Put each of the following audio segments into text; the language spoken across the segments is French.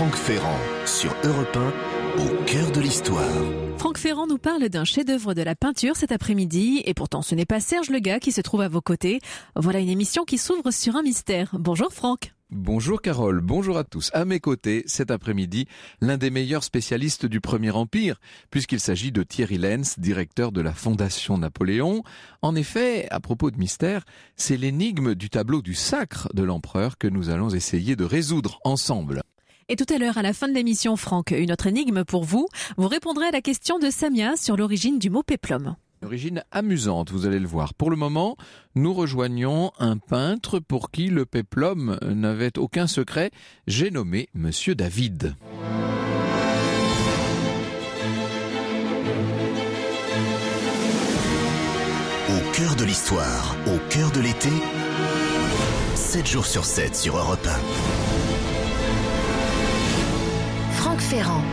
Franck Ferrand sur Europe 1, au cœur de l'histoire. Franck Ferrand nous parle d'un chef-d'œuvre de la peinture cet après-midi, et pourtant ce n'est pas Serge Legat qui se trouve à vos côtés. Voilà une émission qui s'ouvre sur un mystère. Bonjour Franck. Bonjour Carole, bonjour à tous. À mes côtés, cet après-midi, l'un des meilleurs spécialistes du Premier Empire, puisqu'il s'agit de Thierry Lenz, directeur de la Fondation Napoléon. En effet, à propos de mystère, c'est l'énigme du tableau du sacre de l'empereur que nous allons essayer de résoudre ensemble. Et tout à l'heure, à la fin de l'émission, Franck, une autre énigme pour vous. Vous répondrez à la question de Samia sur l'origine du mot péplum. Origine amusante, vous allez le voir. Pour le moment, nous rejoignons un peintre pour qui le péplum n'avait aucun secret. J'ai nommé Monsieur David. Au cœur de l'histoire, au cœur de l'été, 7 jours sur 7 sur Europe 1. Franck Ferrand.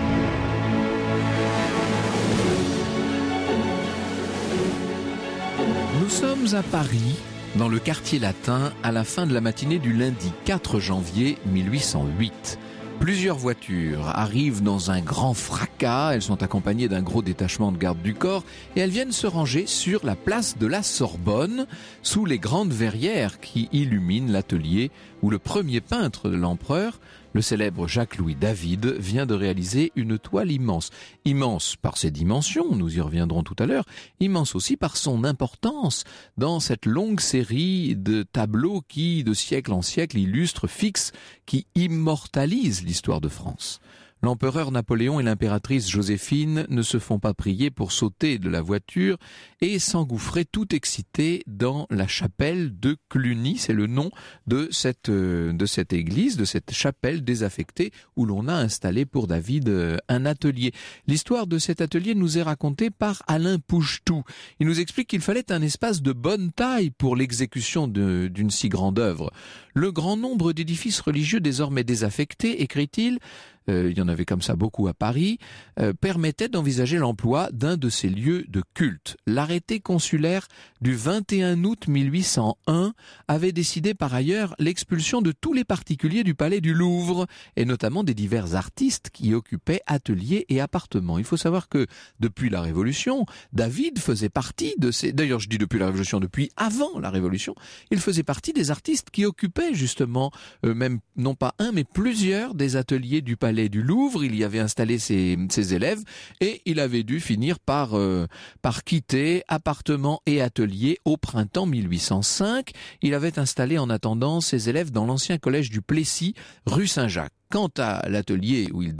Nous sommes à Paris, dans le quartier latin, à la fin de la matinée du lundi 4 janvier 1808. Plusieurs voitures arrivent dans un grand fracas, elles sont accompagnées d'un gros détachement de garde du corps et elles viennent se ranger sur la place de la Sorbonne, sous les grandes verrières qui illuminent l'atelier où le premier peintre de l'empereur, le célèbre Jacques-Louis David, vient de réaliser une toile immense. Immense par ses dimensions, nous y reviendrons tout à l'heure, immense aussi par son importance dans cette longue série de tableaux qui, de siècle en siècle, illustrent, fixent, qui immortalisent l'histoire de France. L'empereur Napoléon et l'impératrice Joséphine ne se font pas prier pour sauter de la voiture et s'engouffrer tout excités dans la chapelle de Cluny. C'est le nom de cette église, de cette chapelle désaffectée où l'on a installé pour David un atelier. L'histoire de cet atelier nous est racontée par Alain Pouchetou. Il nous explique qu'il fallait un espace de bonne taille pour l'exécution d'une si grande œuvre. Le grand nombre d'édifices religieux désormais désaffectés, écrit-il, il y en avait comme ça beaucoup à Paris, permettait d'envisager l'emploi d'un de ces lieux de culte. L'arrêté consulaire du 21 août 1801 avait décidé par ailleurs l'expulsion de tous les particuliers du palais du Louvre, et notamment des divers artistes qui occupaient ateliers et appartements. Il faut savoir que depuis la Révolution, David faisait partie de ces... D'ailleurs, je dis depuis la Révolution, depuis avant la Révolution, il faisait partie des artistes qui occupaient justement, même non pas un, mais plusieurs des ateliers du palais du Louvre. Il y avait installé ses élèves et il avait dû finir par quitter appartement et atelier au printemps 1805. Il avait installé en attendant ses élèves dans l'ancien collège du Plessis, rue Saint-Jacques. Quant à l'atelier où il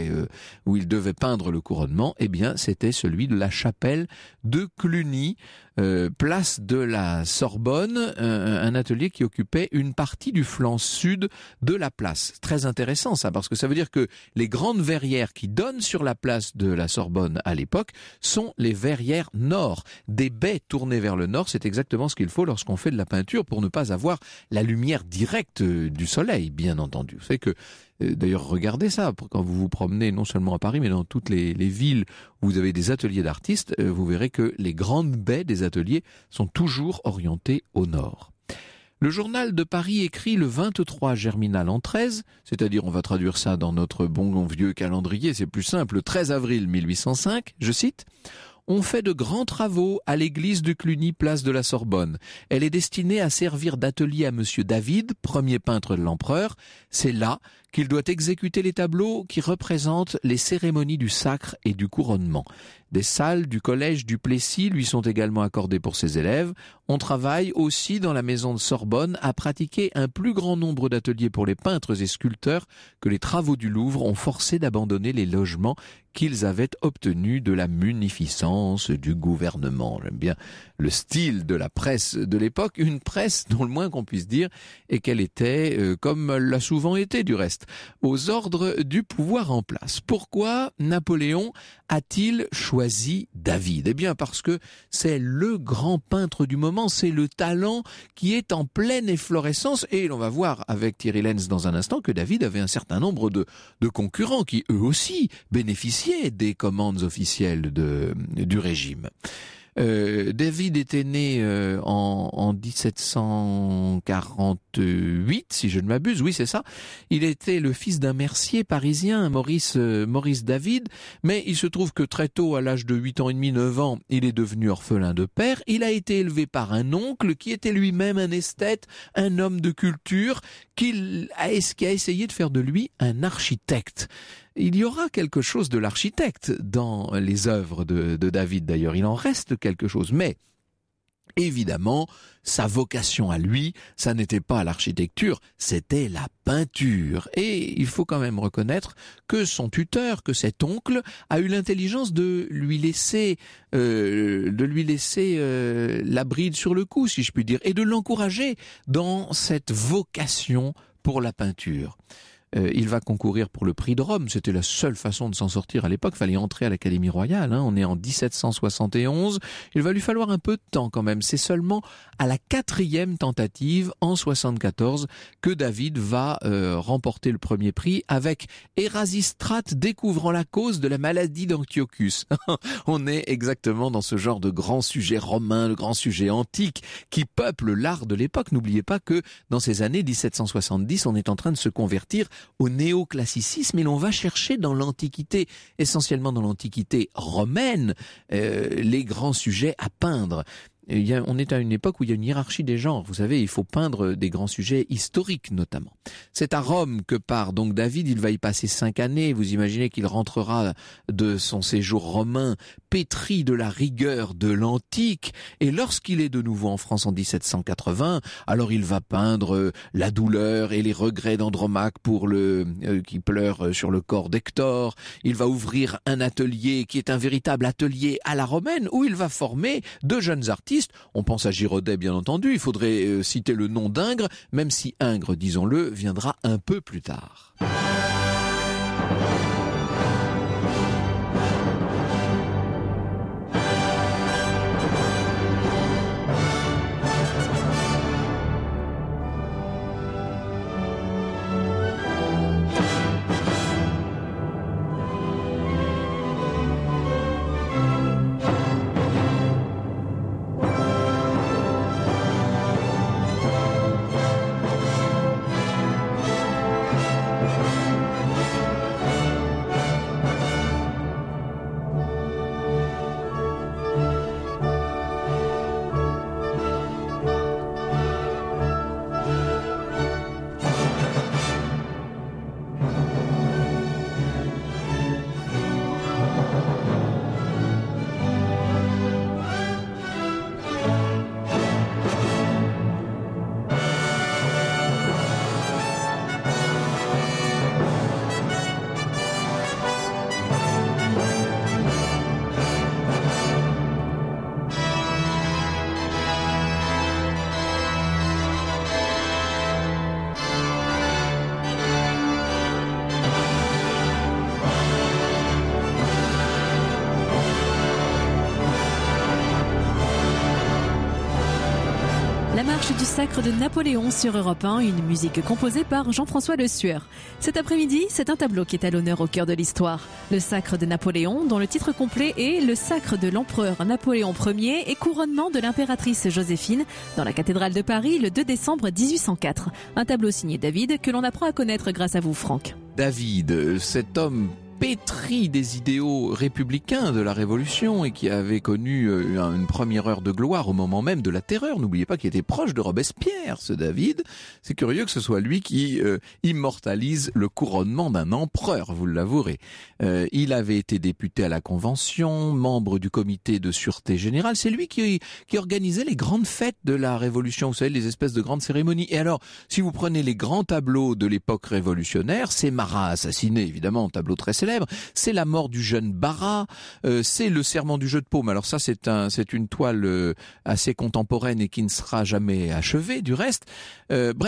devait peindre le couronnement, eh bien, c'était celui de la chapelle de Cluny, place de la Sorbonne, un atelier qui occupait une partie du flanc sud de la place. Très intéressant ça, parce que ça veut dire que les grandes verrières qui donnent sur la place de la Sorbonne à l'époque sont les verrières nord. Des baies tournées vers le nord, c'est exactement ce qu'il faut lorsqu'on fait de la peinture pour ne pas avoir la lumière directe du soleil, bien entendu. Vous savez que d'ailleurs, regardez ça, quand vous vous promenez non seulement à Paris, mais dans toutes les villes où vous avez des ateliers d'artistes, vous verrez que les grandes baies des ateliers sont toujours orientées au nord. Le journal de Paris écrit le 23 Germinal en 13, c'est-à-dire on va traduire ça dans notre bon vieux calendrier, c'est plus simple, le 13 avril 1805, je cite: on fait de grands travaux à l'église de Cluny, place de la Sorbonne. Elle est destinée à servir d'atelier à Monsieur David, premier peintre de l'empereur. C'est là qu'il doit exécuter les tableaux qui représentent les cérémonies du sacre et du couronnement. Des salles du collège du Plessis lui sont également accordées pour ses élèves. On travaille aussi dans la maison de Sorbonne à pratiquer un plus grand nombre d'ateliers pour les peintres et sculpteurs que les travaux du Louvre ont forcé d'abandonner les logements qu'ils avaient obtenus de la munificence du gouvernement. J'aime bien le style de la presse de l'époque, une presse dont le moins qu'on puisse dire est qu'elle était, comme elle l'a souvent été du reste, aux ordres du pouvoir en place. Pourquoi Napoléon a-t-il choisi David ? Eh bien parce que c'est le grand peintre du moment, c'est le talent qui est en pleine efflorescence, et l'on va voir avec Thierry Lenz dans un instant que David avait un certain nombre de concurrents qui eux aussi bénéficiaient des commandes officielles du régime. David était né en 1748, si je ne m'abuse, oui c'est ça. Il était le fils d'un mercier parisien, Maurice David, mais il se trouve que très tôt, à l'âge de 8 ans et demi, 9 ans, il est devenu orphelin de père. Il a été élevé par un oncle qui était lui-même un esthète, un homme de culture, qui a essayé de faire de lui un architecte. Il y aura quelque chose de l'architecte dans les œuvres de David d'ailleurs, il en reste quelque chose, mais évidemment, sa vocation à lui, ça n'était pas l'architecture, c'était la peinture. Et il faut quand même reconnaître que son tuteur, que cet oncle, a eu l'intelligence de lui laisser la bride sur le cou, si je puis dire, et de l'encourager dans cette vocation pour la peinture. Il va concourir pour le prix de Rome, c'était la seule façon de s'en sortir à l'époque, il fallait entrer à l'Académie royale, on est en 1771, il va lui falloir un peu de temps quand même, c'est seulement à la 4e tentative, en 74, que David va remporter le premier prix avec Érasistrate découvrant la cause de la maladie d'Antiochus. On est exactement dans ce genre de grands sujets romains, de grands sujets antiques qui peuplent l'art de l'époque. N'oubliez pas que dans ces années 1770, on est en train de se convertir au néoclassicisme et l'on va chercher dans l'Antiquité, essentiellement dans l'Antiquité romaine, les grands sujets à peindre. On est à une époque où il y a une hiérarchie des genres. Vous savez, il faut peindre des grands sujets historiques notamment. C'est à Rome que part donc David. Il va y passer 5 années. Vous imaginez qu'il rentrera de son séjour romain pétri de la rigueur de l'antique. Et lorsqu'il est de nouveau en France en 1780, alors il va peindre la douleur et les regrets d'Andromaque qui pleure sur le corps d'Hector. Il va ouvrir un atelier qui est un véritable atelier à la romaine où il va former 2 jeunes artistes. On pense à Girodet bien entendu, il faudrait citer le nom d'Ingres, même si Ingres, disons-le, viendra un peu plus tard. La marche du sacre de Napoléon sur Europe 1, une musique composée par Jean-François Le Sueur. Cet après-midi, c'est un tableau qui est à l'honneur au cœur de l'histoire. Le sacre de Napoléon, dont le titre complet est Le sacre de l'empereur Napoléon Ier et couronnement de l'impératrice Joséphine dans la cathédrale de Paris le 2 décembre 1804. Un tableau signé David que l'on apprend à connaître grâce à vous, Franck. David, cet homme pétri des idéaux républicains de la Révolution et qui avait connu une première heure de gloire au moment même de la terreur. N'oubliez pas qu'il était proche de Robespierre, ce David. C'est curieux que ce soit lui qui immortalise le couronnement d'un empereur, vous l'avouerez. Il avait été député à la Convention, membre du comité de sûreté générale. C'est lui qui organisait les grandes fêtes de la Révolution, vous savez, les espèces de grandes cérémonies. Et alors, si vous prenez les grands tableaux de l'époque révolutionnaire, c'est Marat assassiné, évidemment, tableau très célèbre. C'est la mort du jeune Barras, c'est le serment du jeu de paume. Alors ça, c'est une toile assez contemporaine et qui ne sera jamais achevée, du reste. Bref,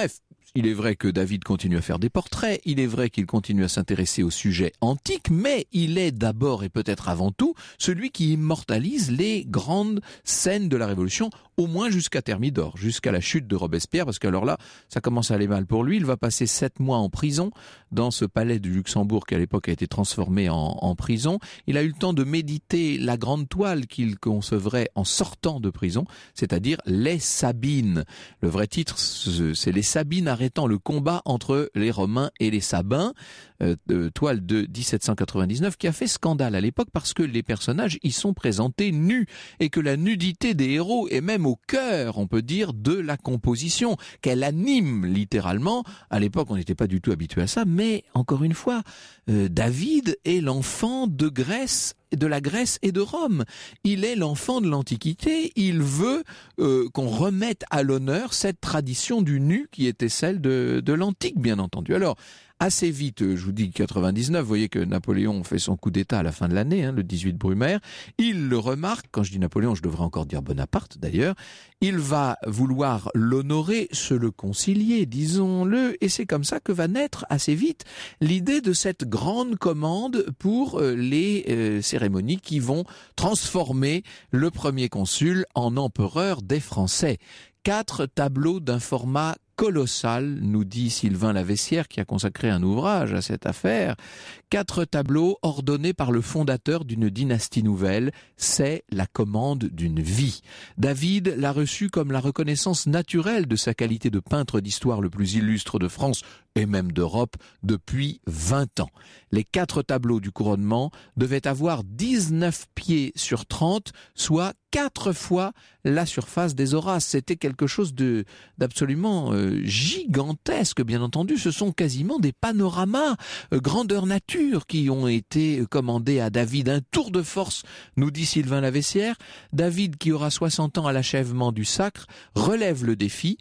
Il est vrai que David continue à faire des portraits, il est vrai qu'il continue à s'intéresser aux sujets antiques, mais il est d'abord et peut-être avant tout celui qui immortalise les grandes scènes de la Révolution, au moins jusqu'à Thermidor, jusqu'à la chute de Robespierre, parce qu'alors là, ça commence à aller mal pour lui. Il va passer 7 mois en prison dans ce palais du Luxembourg qui à l'époque a été transformé en prison. Il a eu le temps de méditer la grande toile qu'il concevrait en sortant de prison, c'est-à-dire Les Sabines. Le vrai titre, c'est Les Sabines arrêtant le combat entre les Romains et les Sabins, toile de 1799 qui a fait scandale à l'époque parce que les personnages y sont présentés nus et que la nudité des héros est même au cœur, on peut dire, de la composition, qu'elle anime littéralement. À l'époque, on n'était pas du tout habitué à ça, mais encore une fois, David est l'enfant de la Grèce et de Rome. Il est l'enfant de l'Antiquité. Il veut qu'on remette à l'honneur cette tradition du nu qui était celle de l'Antique, bien entendu. Alors, assez vite, je vous dis 99, vous voyez que Napoléon fait son coup d'État à la fin de l'année, le 18 Brumaire. Il le remarque, quand je dis Napoléon, je devrais encore dire Bonaparte d'ailleurs, il va vouloir l'honorer, se le concilier, disons-le, et c'est comme ça que va naître assez vite l'idée de cette grande commande pour les cérémonies qui vont transformer le premier consul en empereur des Français. 4 tableaux d'un format colossal, nous dit Sylvain Laveissière qui a consacré un ouvrage à cette affaire. 4 tableaux ordonnés par le fondateur d'une dynastie nouvelle, c'est la commande d'une vie. David l'a reçu comme la reconnaissance naturelle de sa qualité de peintre d'histoire le plus illustre de France et même d'Europe depuis 20 ans. Les 4 tableaux du couronnement devaient avoir 19 pieds sur 30, soit 4 fois la surface des Horaces. C'était quelque chose d'absolument gigantesque, bien entendu. Ce sont quasiment des panoramas grandeur nature qui ont été commandés à David. Un tour de force, nous dit Sylvain Laveissière. David, qui aura 60 ans à l'achèvement du sacre, relève le défi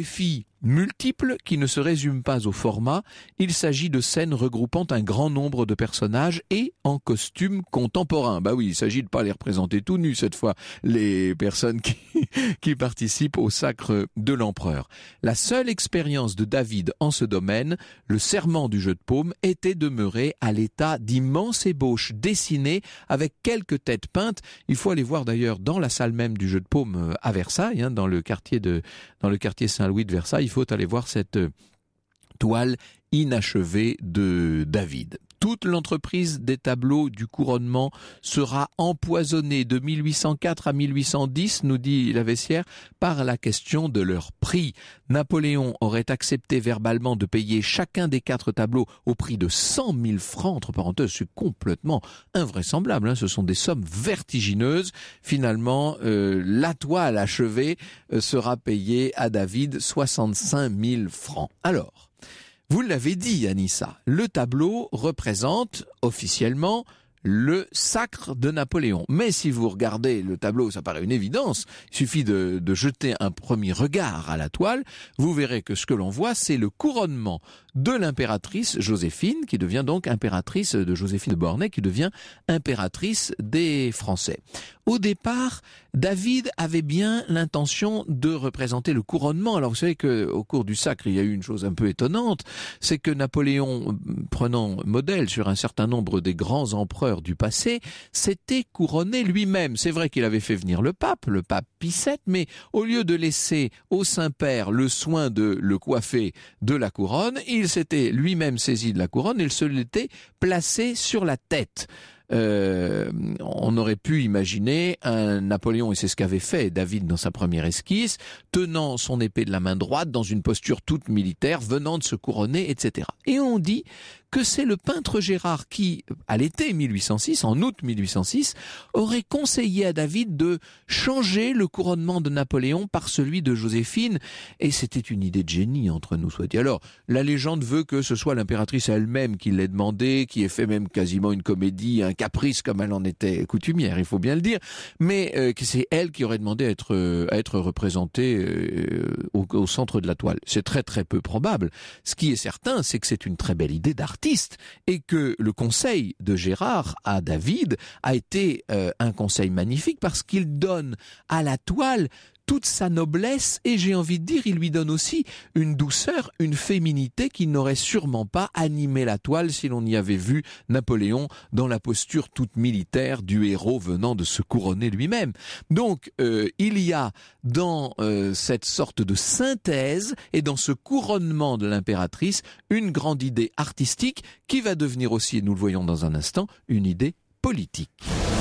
multiples qui ne se résument pas au format. Il s'agit de scènes regroupant un grand nombre de personnages et en costume contemporain. Bah oui, il s'agit de pas les représenter tout nus cette fois, les personnes qui participent au sacre de l'empereur. La seule expérience de David en ce domaine, le serment du jeu de paume, était demeuré à l'état d'immense ébauche dessinée avec quelques têtes peintes. Il faut aller voir d'ailleurs dans la salle même du jeu de paume à Versailles, dans le quartier Saint-Louis de Versailles. Il faut aller voir cette toile inachevée de David. Toute l'entreprise des tableaux du couronnement sera empoisonnée de 1804 à 1810, nous dit Laveissière, par la question de leur prix. Napoléon aurait accepté verbalement de payer chacun des 4 tableaux au prix de 100 000 francs, entre parenthèses, c'est complètement invraisemblable, ce sont des sommes vertigineuses. Finalement, la toile achevée sera payée à David 65 000 francs. Alors, vous l'avez dit, Anissa, le tableau représente officiellement le sacre de Napoléon. Mais si vous regardez le tableau, ça paraît une évidence, il suffit de jeter un premier regard à la toile, vous verrez que ce que l'on voit, c'est le couronnement de l'impératrice Joséphine, qui devient donc impératrice de Joséphine de Beauharnais, qui devient impératrice des Français. Au départ, David avait bien l'intention de représenter le couronnement. Alors vous savez qu'au cours du sacre, il y a eu une chose un peu étonnante, c'est que Napoléon, prenant modèle sur un certain nombre des grands empereurs du passé, s'était couronné lui-même. C'est vrai qu'il avait fait venir le pape Pie VII, mais au lieu de laisser au Saint-Père le soin de le coiffer de la couronne, il s'était lui-même saisi de la couronne et il se l'était placé sur la tête. On aurait pu imaginer un Napoléon, et c'est ce qu'avait fait David dans sa première esquisse, tenant son épée de la main droite dans une posture toute militaire, venant de se couronner, etc. Et on dit que c'est le peintre Gérard qui, à l'été 1806, en août 1806, aurait conseillé à David de changer le couronnement de Napoléon par celui de Joséphine, et c'était une idée de génie entre nous, soit dit. Alors, la légende veut que ce soit l'impératrice elle-même qui l'ait demandé, qui ait fait même quasiment une comédie, un caprice comme elle en était coutumière, il faut bien le dire, mais que c'est elle qui aurait demandé à être représentée au centre de la toile. C'est très très peu probable. Ce qui est certain, c'est que c'est une très belle idée d'artiste et que le conseil de Gérard à David a été un conseil magnifique parce qu'il donne à la toile toute sa noblesse et j'ai envie de dire, il lui donne aussi une douceur, une féminité qui n'aurait sûrement pas animé la toile si l'on y avait vu Napoléon dans la posture toute militaire du héros venant de se couronner lui-même. Donc il y a dans cette sorte de synthèse et dans ce couronnement de l'impératrice une grande idée artistique qui va devenir aussi, et nous le voyons dans un instant, une idée politique.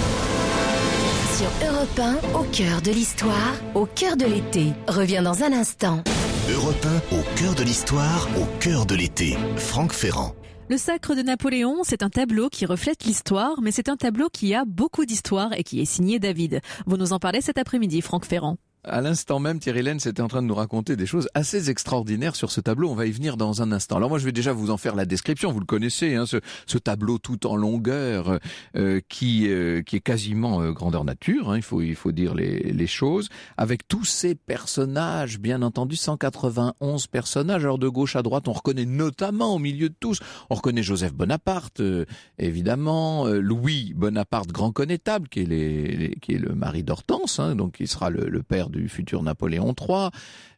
Sur Europe 1, au cœur de l'histoire, au cœur de l'été. Revient dans un instant. Europe 1, au cœur de l'histoire, au cœur de l'été. Franck Ferrand. Le sacre de Napoléon, c'est un tableau qui reflète l'histoire, mais c'est un tableau qui a beaucoup d'histoire et qui est signé David. Vous nous en parlez cet après-midi, Franck Ferrand. À l'instant même, Thierry Lenz était en train de nous raconter des choses assez extraordinaires sur ce tableau. On va y venir dans un instant. Alors moi, je vais déjà vous en faire la description. Vous le connaissez, hein, ce tableau tout en longueur qui est quasiment grandeur nature. Hein, il faut dire les choses. Avec tous ces personnages, bien entendu, 191 personnages. Alors de gauche à droite, on reconnaît notamment au milieu de tous, on reconnaît Joseph Bonaparte, évidemment, Louis Bonaparte, grand connétable, qui est le mari d'Hortense, hein, donc qui sera le père du futur Napoléon III,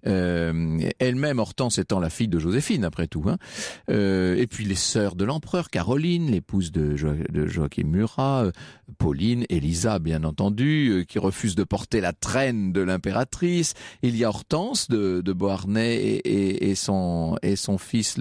elle-même Hortense étant la fille de Joséphine après tout, hein. Et puis les sœurs de l'empereur, Caroline, l'épouse de Joachim Murat, Pauline, Elisa bien entendu, qui refuse de porter la traîne de l'impératrice. Il y a Hortense de Beauharnais et son fils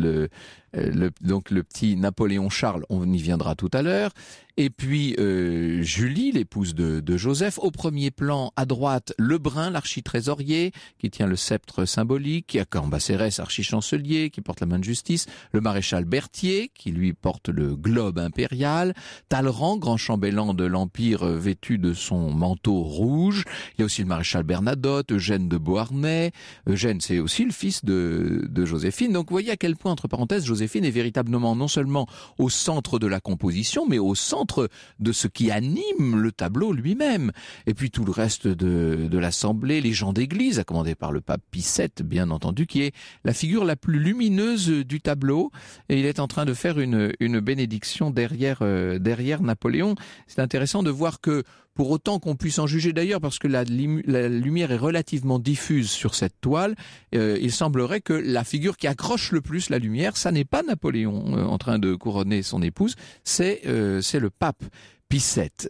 donc le petit Napoléon Charles, on y viendra tout à l'heure. Et puis Julie, l'épouse de Joseph. Au premier plan, à droite, Lebrun, l'architrésorier, qui tient le sceptre symbolique, qui a Cambacérès, archichancelier, qui porte la main de justice, le maréchal Berthier, qui lui porte le globe impérial, Talleyrand, grand chambellan de l'Empire, vêtu de son manteau rouge. Il y a aussi le maréchal Bernadotte, Eugène de Beauharnais. Eugène, c'est aussi le fils de Joséphine. Donc vous voyez à quel point, entre parenthèses, Joséphine est véritablement non seulement au centre de la composition, mais au centre de ce qui anime le tableau lui-même. Et puis tout le reste de l'Assemblée, les gens d'église, à commencer par le pape Pie VII, bien entendu, qui est la figure la plus lumineuse du tableau. Et il est en train de faire une bénédiction derrière Napoléon. C'est intéressant de voir que, pour autant qu'on puisse en juger d'ailleurs, parce que la lumière est relativement diffuse sur cette toile, il semblerait que la figure qui accroche le plus la lumière, ça n'est pas Napoléon en train de couronner son épouse, c'est le pape Pie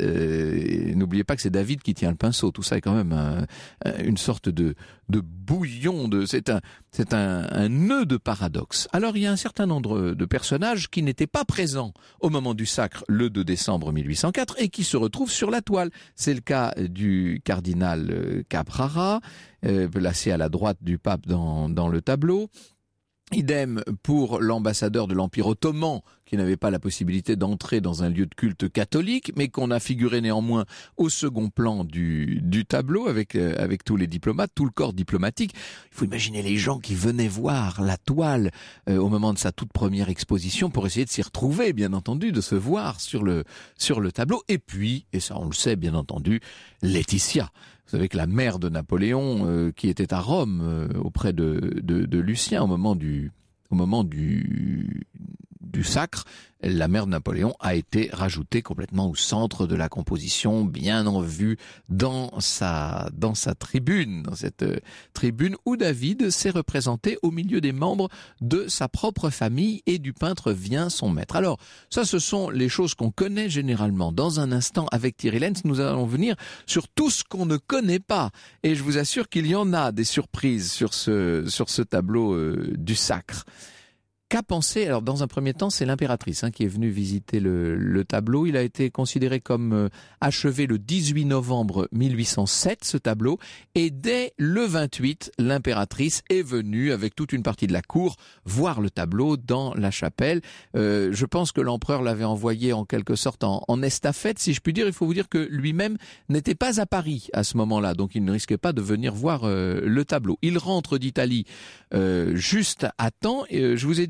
VII. N'oubliez pas que c'est David qui tient le pinceau. Tout ça est quand même une sorte de bouillon. C'est un nœud de paradoxe. Alors il y a un certain nombre de personnages qui n'étaient pas présents au moment du sacre le 2 décembre 1804 et qui se retrouvent sur la toile. C'est le cas du cardinal Caprara, placé à la droite du pape dans le tableau. Idem pour l'ambassadeur de l'Empire ottoman, qui n'avait pas la possibilité d'entrer dans un lieu de culte catholique, mais qu'on a figuré néanmoins au second plan du tableau avec tous les diplomates, tout le corps diplomatique. Il faut imaginer les gens qui venaient voir la toile au moment de sa toute première exposition pour essayer de s'y retrouver, bien entendu, de se voir sur le tableau. Et puis, et ça on le sait bien entendu, Laetitia. Vous savez que la mère de Napoléon, qui était à Rome auprès de Lucien au moment du sacre, la mère de Napoléon a été rajoutée complètement au centre de la composition, bien en vue dans sa tribune, dans cette tribune où David s'est représenté au milieu des membres de sa propre famille et du peintre vient son maître. Alors, ça ce sont les choses qu'on connaît généralement. Dans un instant, avec Thierry Lenz, nous allons venir sur tout ce qu'on ne connaît pas. Et je vous assure qu'il y en a des surprises sur ce tableau du sacre. Qu'a pensé, alors dans un premier temps, c'est l'impératrice qui est venue visiter le tableau. Il a été considéré comme achevé le 18 novembre 1807, ce tableau. Et dès le 28, l'impératrice est venue avec toute une partie de la cour voir le tableau dans la chapelle. Je pense que l'empereur l'avait envoyé en quelque sorte en estafette, si je puis dire. Il faut vous dire que lui-même n'était pas à Paris à ce moment-là, donc il ne risquait pas de venir voir le tableau. Il rentre d'Italie juste à temps. Je vous ai dit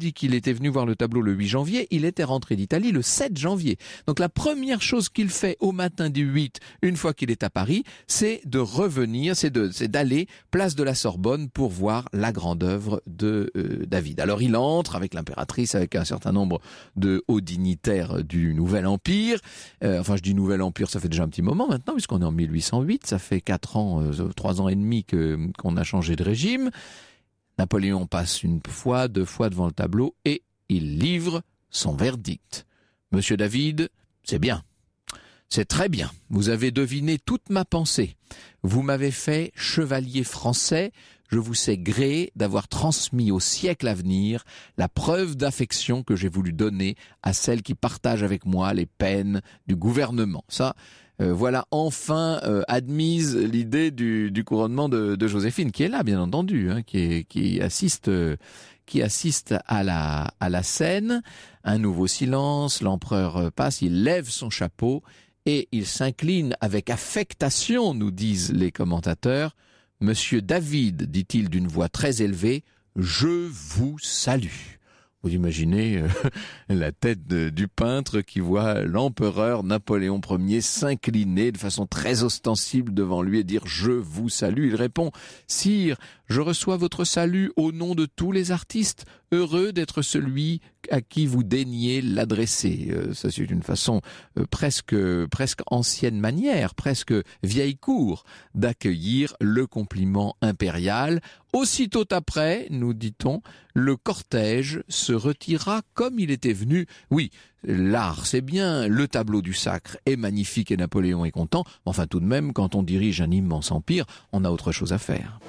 dit qu'il était venu voir le tableau le 8 janvier, il était rentré d'Italie le 7 janvier. Donc la première chose qu'il fait au matin du 8, une fois qu'il est à Paris, c'est de revenir, c'est d'aller place de la Sorbonne pour voir la grande œuvre de David. Alors il entre avec l'impératrice, avec un certain nombre de hauts dignitaires du Nouvel Empire. Enfin, je dis Nouvel Empire, ça fait déjà un petit moment maintenant, puisqu'on est en 1808, ça fait 4 ans, 3 ans et demi qu'on a changé de régime. Napoléon passe une fois, 2 fois devant le tableau et il livre son verdict. Monsieur David, c'est bien. C'est très bien. Vous avez deviné toute ma pensée. Vous m'avez fait chevalier français. Je vous sais gré d'avoir transmis au siècle à venir la preuve d'affection que j'ai voulu donner à celles qui partagent avec moi les peines du gouvernement. Ça, voilà enfin admise l'idée du couronnement de Joséphine, qui est là, bien entendu, hein, qui assiste à la scène. Un nouveau silence, l'empereur passe, il lève son chapeau et il s'incline avec affectation, nous disent les commentateurs. Monsieur David, dit-il d'une voix très élevée, je vous salue. Vous imaginez la tête du peintre qui voit l'empereur Napoléon Ier s'incliner de façon très ostensible devant lui et dire « Je vous salue ». Il répond « Sire, je reçois votre salut au nom de tous les artistes, heureux d'être celui à qui vous daignez l'adresser ». Ça, c'est une façon presque ancienne manière, presque vieille cour d'accueillir le compliment impérial. Aussitôt après, nous dit-on, le cortège se retira comme il était venu. Oui, l'art, c'est bien, le tableau du Sacre est magnifique et Napoléon est content. Enfin, tout de même, quand on dirige un immense empire, on a autre chose à faire.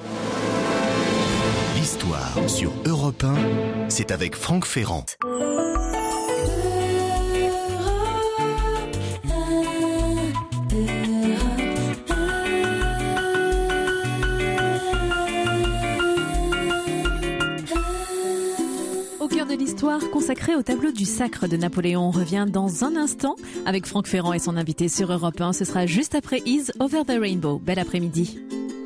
L'histoire sur Europe 1, c'est avec Franck Ferrand. De l'histoire consacrée au tableau du Sacre de Napoléon. On revient dans un instant avec Franck Ferrand et son invité sur Europe 1. Ce sera juste après Is Over the Rainbow. Bel après-midi.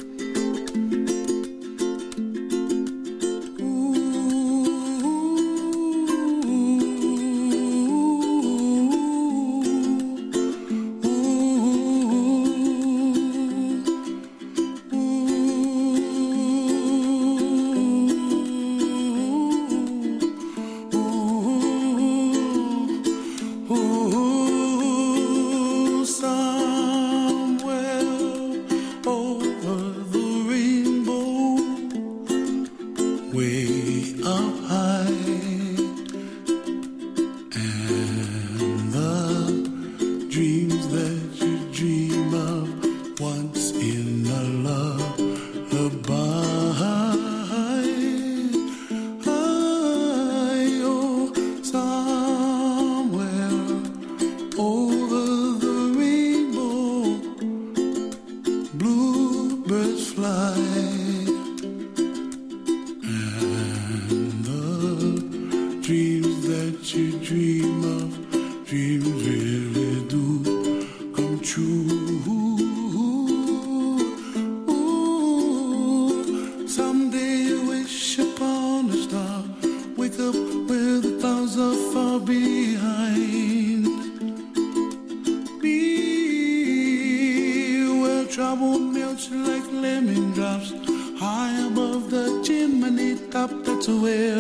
Trouble melts like lemon drops high above the chimney top. That's where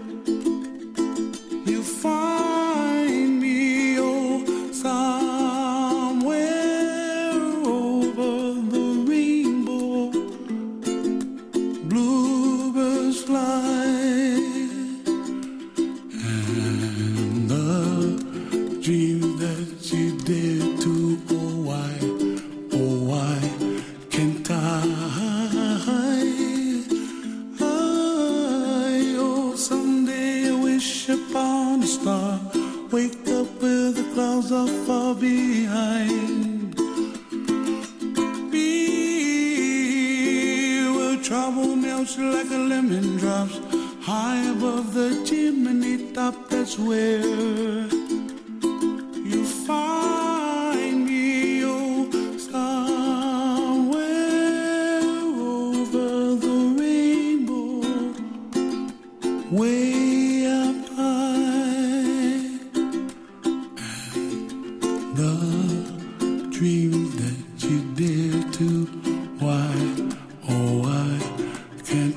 you find me, oh, somewhere over the rainbow. Bluebirds fly and the dream that you did to, oh, why can't I? Oh, someday I wish upon a star, wake up where the clouds are far behind me, where trouble melts like a lemon drops high above the chimney top. That's where you find me, oh, somewhere over the rainbow, way up the dreams that you dare to. Why, oh why can't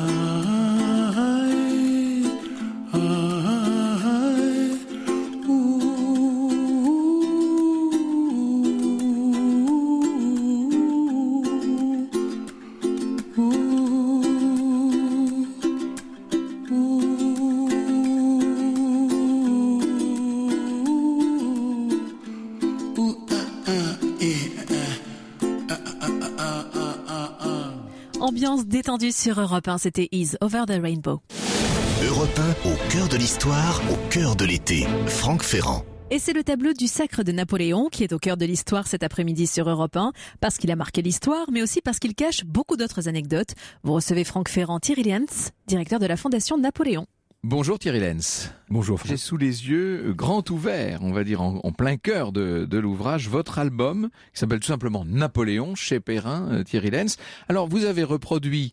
Ambiance détendue sur Europe 1, c'était Is Over the Rainbow. Europe 1, au cœur de l'histoire, au cœur de l'été. Franck Ferrand. Et c'est le tableau du sacre de Napoléon qui est au cœur de l'histoire cet après-midi sur Europe 1, parce qu'il a marqué l'histoire, mais aussi parce qu'il cache beaucoup d'autres anecdotes. Vous recevez Franck Ferrand, Thierry Lenz, directeur de la Fondation Napoléon. Bonjour Thierry Lenz. Bonjour Franck. J'ai sous les yeux, grand ouvert, on va dire en plein cœur de l'ouvrage, votre album qui s'appelle tout simplement Napoléon chez Perrin, Thierry Lenz. Alors vous avez reproduit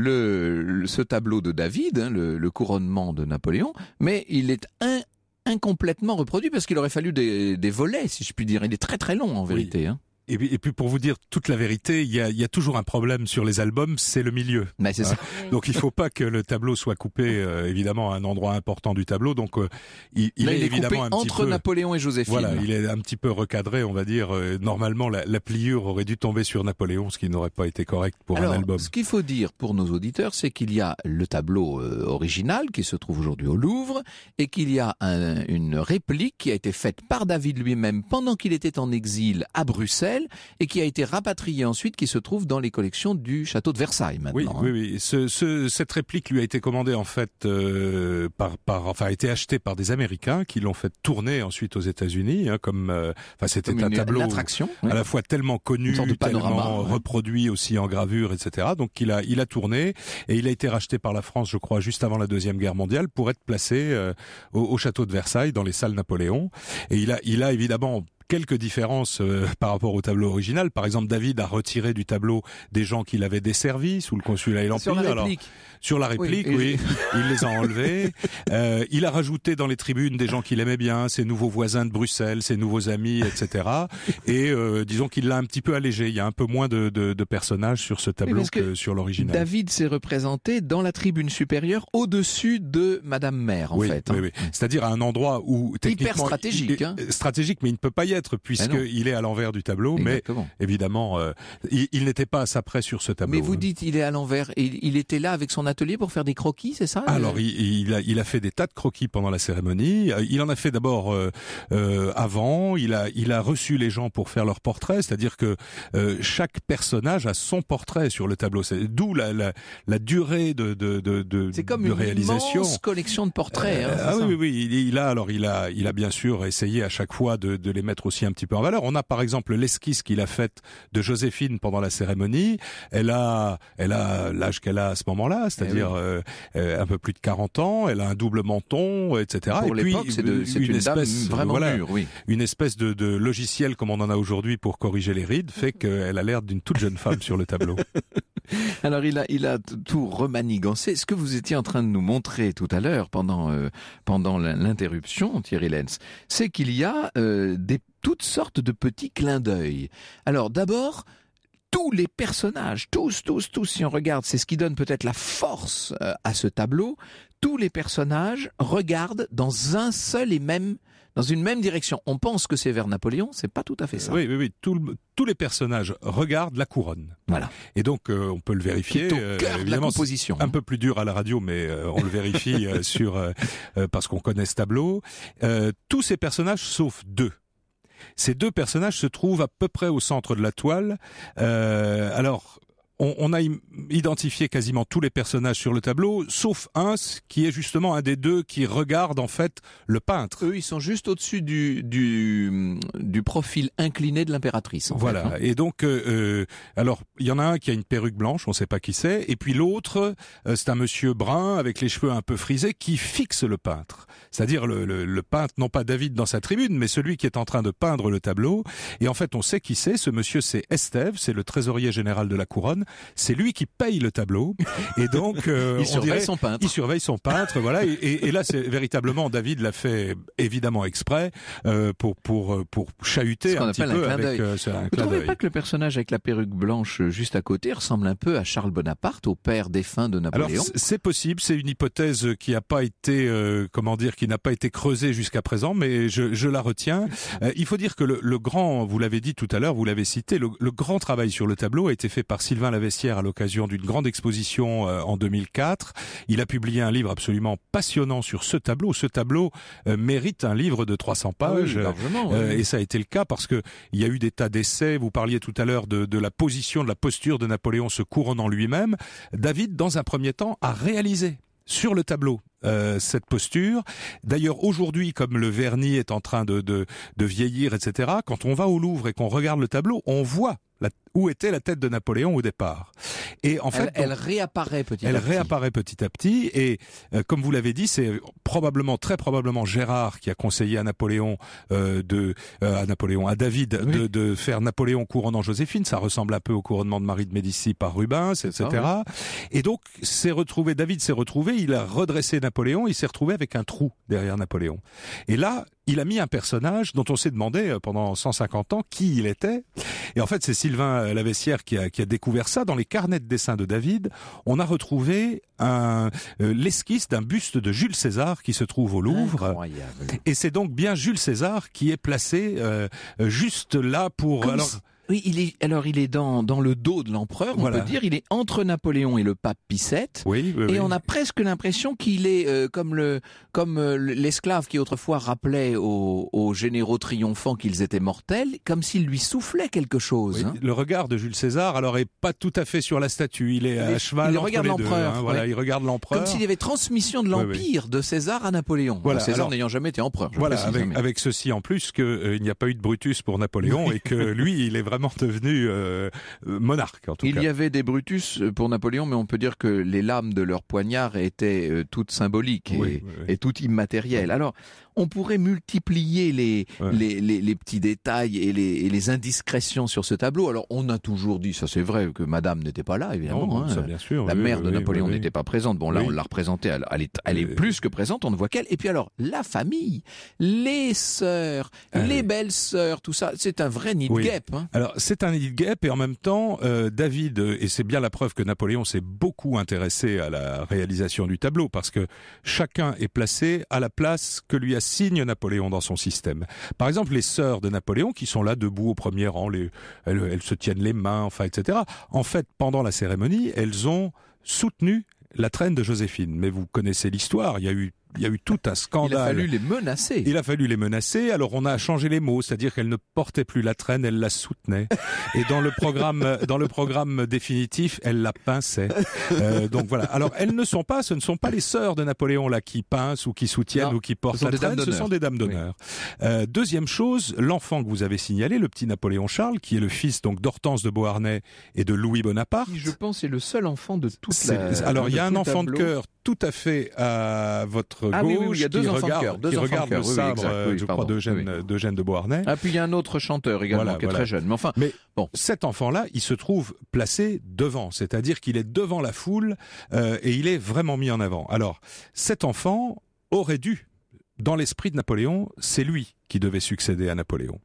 ce tableau de David, le couronnement de Napoléon, mais il est incomplètement reproduit parce qu'il aurait fallu des volets, si je puis dire. Il est très très long en vérité. Hein. Et puis pour vous dire toute la vérité, il y a toujours un problème sur les albums, c'est le milieu. Mais c'est ça. Donc il faut pas que le tableau soit coupé évidemment à un endroit important du tableau. Donc il est évidemment un petit peu entre Napoléon et Joséphine. Voilà, il est un petit peu recadré, on va dire. Normalement la pliure aurait dû tomber sur Napoléon, ce qui n'aurait pas été correct pour un album. Ce qu'il faut dire pour nos auditeurs, c'est qu'il y a le tableau original qui se trouve aujourd'hui au Louvre et qu'il y a une réplique qui a été faite par David lui-même pendant qu'il était en exil à Bruxelles et qui a été rapatrié ensuite, qui se trouve dans les collections du château de Versailles maintenant. Oui. Cette réplique lui a été commandée en fait a été achetée par des Américains qui l'ont fait tourner ensuite aux États-Unis, c'était un tableau à la fois tellement connu, tellement reproduit aussi en gravure, etc. Donc il a tourné et il a été racheté par la France, je crois, juste avant la Deuxième Guerre mondiale pour être placé au château de Versailles dans les salles Napoléon. Et il a évidemment quelques différences par rapport au tableau original. Par exemple, David a retiré du tableau des gens qu'il avait desservis sous le consulat et l'Empire. Sur la réplique, oui. Il les a enlevés. Il a rajouté dans les tribunes des gens qu'il aimait bien, ses nouveaux voisins de Bruxelles, ses nouveaux amis, etc. Et disons qu'il l'a un petit peu allégé. Il y a un peu moins de personnages sur ce tableau que sur l'original. David s'est représenté dans la tribune supérieure, au-dessus de Madame Mère, en fait. Oui. C'est-à-dire à un endroit où techniquement hyper stratégique, stratégique, mais il ne peut pas y être puisqu'il est à l'envers du tableau. Exactement. Mais évidemment, il n'était pas à sa près sur ce tableau. Mais vous dites il est à l'envers et il était là avec son atelier pour faire des croquis, c'est ça? Alors il a fait des tas de croquis pendant la cérémonie. Il en a fait d'abord avant. Il a reçu les gens pour faire leur portrait, c'est-à-dire que chaque personnage a son portrait sur le tableau. C'est d'où la durée de c'est comme de une réalisation. Immense collection de portraits. Oui. Il a bien sûr essayé à chaque fois de les mettre aussi un petit peu en valeur. On a par exemple l'esquisse qu'il a faite de Joséphine pendant la cérémonie. Elle a l'âge qu'elle a à ce moment-là, c'est-à-dire un peu plus de 40 ans. Elle a un double menton, etc. Pour l'époque, c'est une espèce vraiment mûre, oui. Une espèce de logiciel comme on en a aujourd'hui pour corriger les rides fait qu'elle a l'air d'une toute jeune femme sur le tableau. Alors il a tout remanigancé. Ce que vous étiez en train de nous montrer tout à l'heure pendant l'interruption, Thierry Lenz, c'est qu'il y a toutes sortes de petits clins d'œil. Alors d'abord, tous les personnages, tous, si on regarde, c'est ce qui donne peut-être la force à ce tableau, tous les personnages regardent dans une même direction. On pense que c'est vers Napoléon, c'est pas tout à fait ça. Oui. Tous les personnages regardent la couronne. Voilà. Et donc, on peut le vérifier. Qui est au cœur de la composition. Un peu plus dur à la radio, mais on le vérifie parce qu'on connaît ce tableau. Tous ces personnages, sauf deux. Ces deux personnages se trouvent à peu près au centre de la toile. On a identifié quasiment tous les personnages sur le tableau, sauf un qui est justement un des deux qui regarde en fait le peintre. Eux, ils sont juste au-dessus du profil incliné de l'impératrice. Voilà. Et donc, alors il y en a un qui a une perruque blanche, on ne sait pas qui c'est, et puis l'autre, c'est un monsieur brun avec les cheveux un peu frisés qui fixe le peintre. C'est-à-dire le peintre, non pas David dans sa tribune, mais celui qui est en train de peindre le tableau. Et en fait, on sait qui c'est. Ce monsieur, c'est Estève, c'est le trésorier général de la couronne. c'est lui qui paye le tableau. Et donc, il surveille son peintre. Il surveille son peintre, voilà. Et là, c'est véritablement, David l'a fait évidemment exprès pour chahuter un petit peu avec un clin d'œil. Vous ne trouvez pas que le personnage avec la perruque blanche juste à côté ressemble un peu à Charles Bonaparte, au père défunt de Napoléon? Alors c'est possible, c'est une hypothèse qui n'a pas été qui n'a pas été creusée jusqu'à présent, mais je la retiens. Il faut dire que le grand, vous l'avez dit tout à l'heure, vous l'avez cité, le grand travail sur le tableau a été fait par Sylvain Laveissière à l'occasion d'une grande exposition en 2004. Il a publié un livre absolument passionnant sur ce tableau. Ce tableau mérite un livre de 300 pages. Oui, largement, oui. Et ça a été le cas parce que il y a eu des tas d'essais. Vous parliez tout à l'heure de la position, de la posture de Napoléon se couronnant lui-même. David, dans un premier temps, a réalisé sur le tableau cette posture. D'ailleurs, aujourd'hui, comme le vernis est en train de vieillir, etc., quand on va au Louvre et qu'on regarde le tableau, on voit où était la tête de Napoléon au départ. Et en fait, elle réapparaît petit à petit. Et comme vous l'avez dit, c'est très probablement Gérard qui a conseillé à Napoléon, à David, oui, de faire Napoléon couronnant Joséphine. Ça ressemble un peu au couronnement de Marie de Médicis par Rubens, etc. Ah, oui. Et donc, David s'est retrouvé, il a redressé Napoléon, il s'est retrouvé avec un trou derrière Napoléon. Et là, il a mis un personnage dont on s'est demandé pendant 150 ans qui il était. Et en fait, c'est Sylvain Laveissière qui a découvert ça. Dans les carnets de dessin de David, on a retrouvé l'esquisse d'un buste de Jules César qui se trouve au Louvre. Incroyable. Et c'est donc bien Jules César qui est placé juste là pour... Oui, il est dans le dos de l'empereur, on peut dire. Il est entre Napoléon et le pape Pie VII. Oui, et on a presque l'impression qu'il est comme l'esclave qui autrefois rappelait aux généraux triomphants qu'ils étaient mortels, comme s'il lui soufflait quelque chose. Oui, le regard de Jules César, alors, est pas tout à fait sur la statue. Il est à cheval entre regarde les l'empereur. Deux. Voilà, il regarde l'empereur. Comme s'il y avait transmission de l'empire de César à Napoléon. Voilà, César n'ayant jamais été empereur. Voilà, avec ceci en plus qu'il n'y a pas eu de Brutus pour Napoléon et que lui, il est vraiment devenu monarque, en tout cas. Il y avait des Brutus pour Napoléon, mais on peut dire que les lames de leur poignard étaient toutes symboliques et toutes immatérielles. Alors, on pourrait multiplier les petits détails et les indiscrétions sur ce tableau. Alors, on a toujours dit, ça c'est vrai, que Madame n'était pas là, évidemment. Non, ça, bien sûr. La mère de Napoléon n'était pas présente. Bon, là, on l'a représentée. Elle est plus que présente, on ne voit qu'elle. Et puis alors, la famille, les sœurs, les belles-sœurs, tout ça, c'est un vrai nid de guêpe. Hein. Alors, c'est un nid de guêpe et en même temps, David, et c'est bien la preuve que Napoléon s'est beaucoup intéressé à la réalisation du tableau, parce que chacun est placé à la place que lui assigne Napoléon dans son système. Par exemple, les sœurs de Napoléon, qui sont là debout au premier rang, elles se tiennent les mains, enfin, etc. En fait, pendant la cérémonie, elles ont soutenu la traîne de Joséphine. Mais vous connaissez l'histoire, il y a eu tout un scandale. Il a fallu les menacer. Alors on a changé les mots, c'est-à-dire qu'elle ne portait plus la traîne, elle la soutenait. Et dans le programme définitif, elle la pinçait. Donc voilà. Alors ce ne sont pas les sœurs de Napoléon là qui pincent ou qui soutiennent ou qui portent la traîne, ce sont des dames d'honneur. Oui. Deuxième chose, l'enfant que vous avez signalé, le petit Napoléon Charles, qui est le fils donc d'Hortense de Beauharnais et de Louis Bonaparte. Qui, je pense, est le seul enfant de toute la... Alors il y a un enfant de cœur tout à fait à votre gauche, il y a deux enfants de cœur, qui regarde le sabre, je crois, d'Eugène de Beauharnais. Ah, puis il y a un autre chanteur également qui est très jeune. Mais cet enfant-là, il se trouve placé devant, c'est-à-dire qu'il est devant la foule et il est vraiment mis en avant. Alors, cet enfant aurait dû, dans l'esprit de Napoléon, c'est lui qui devait succéder à Napoléon.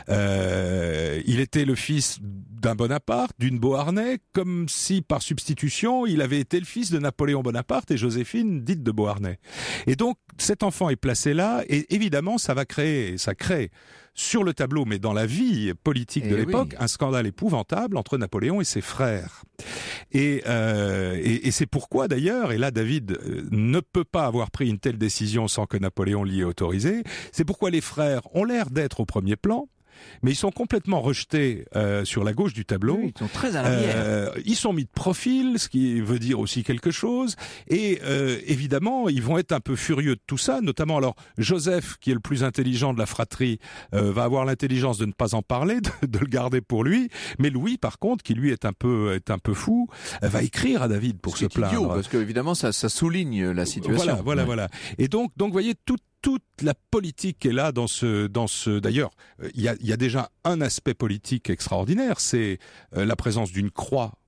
Il était le fils d'un Bonaparte, d'une Beauharnais, comme si par substitution il avait été le fils de Napoléon Bonaparte et Joséphine dite de Beauharnais. Et donc cet enfant est placé là et évidemment ça crée sur le tableau, mais dans la vie politique de l'époque, un scandale épouvantable entre Napoléon et ses frères. Et c'est pourquoi d'ailleurs, et là David ne peut pas avoir pris une telle décision sans que Napoléon l'y ait autorisé, c'est pourquoi les frères ont l'air d'être au premier plan, mais ils sont complètement rejetés sur la gauche du tableau. Oui, ils sont très à l'arrière. Ils sont mis de profil, ce qui veut dire aussi quelque chose. Et évidemment, ils vont être un peu furieux de tout ça. Notamment, alors Joseph, qui est le plus intelligent de la fratrie, va avoir l'intelligence de ne pas en parler, de le garder pour lui. Mais Louis, par contre, qui lui est un peu fou, va écrire à David pour se plaindre. Idiot, parce que évidemment, ça souligne la situation. Voilà. Et donc, vous voyez toute la politique est là dans ce. D'ailleurs, il y a déjà un aspect politique extraordinaire, c'est la présence d'une croix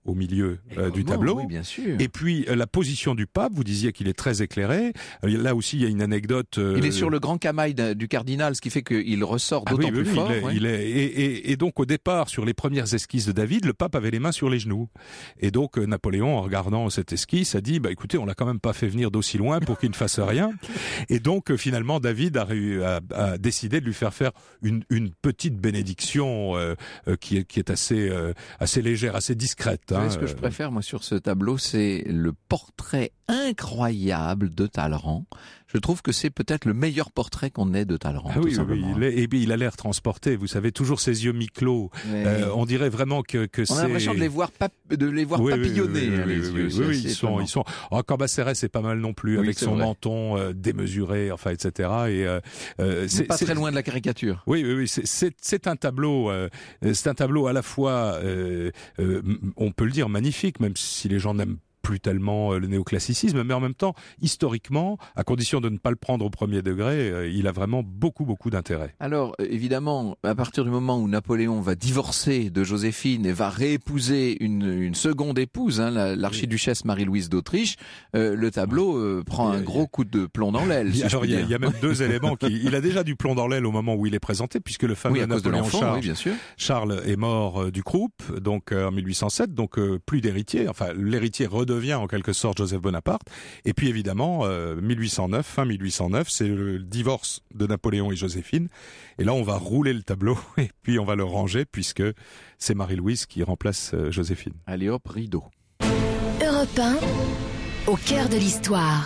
au milieu du tableau. Oui, bien sûr. Et puis la position du pape, vous disiez qu'il est très éclairé. Là aussi, il y a une anecdote. Il est sur le grand camail du cardinal, ce qui fait qu'il ressort d'autant plus fort. Et donc au départ, sur les premières esquisses de David, le pape avait les mains sur les genoux. Et donc Napoléon, en regardant cette esquisse, a dit écoutez, on l'a quand même pas fait venir d'aussi loin pour qu'il ne fasse rien. Et donc finalement, David a décidé de lui faire une petite bénédiction qui est assez légère, assez discrète. Vous savez ce que je préfère, moi, sur ce tableau, c'est le portrait incroyable de Talleyrand. Je trouve que c'est peut-être le meilleur portrait qu'on ait de Talleyrand. Ah oui, il a l'air transporté. Vous savez, toujours ses yeux mi-clos. On dirait vraiment que on a l'impression de les voir papillonner. Oui, ils sont. Oh, Cambacérès, c'est pas mal non plus, avec son menton démesuré, enfin, etc. C'est pas très loin de la caricature. Oui, c'est un tableau. C'est un tableau à la fois, on peut le dire, magnifique, même si les gens n'aiment plus tellement le néoclassicisme, mais en même temps, historiquement, à condition de ne pas le prendre au premier degré, il a vraiment beaucoup d'intérêt. Alors, évidemment, à partir du moment où Napoléon va divorcer de Joséphine et va réépouser une seconde épouse, l'archiduchesse Marie-Louise d'Autriche, le tableau prend un gros coup de plomb dans l'aile. Alors, il y a même deux éléments il a déjà du plomb dans l'aile au moment où il est présenté, puisque le fameux Napoléon Charles est mort du croup, donc en 1807, donc plus d'héritier, enfin l'héritier redevient en quelque sorte Joseph Bonaparte. Et puis évidemment, fin 1809, c'est le divorce de Napoléon et Joséphine. Et là, on va rouler le tableau et puis on va le ranger puisque c'est Marie-Louise qui remplace Joséphine. Allez hop, rideau. Europe 1, au cœur de l'histoire.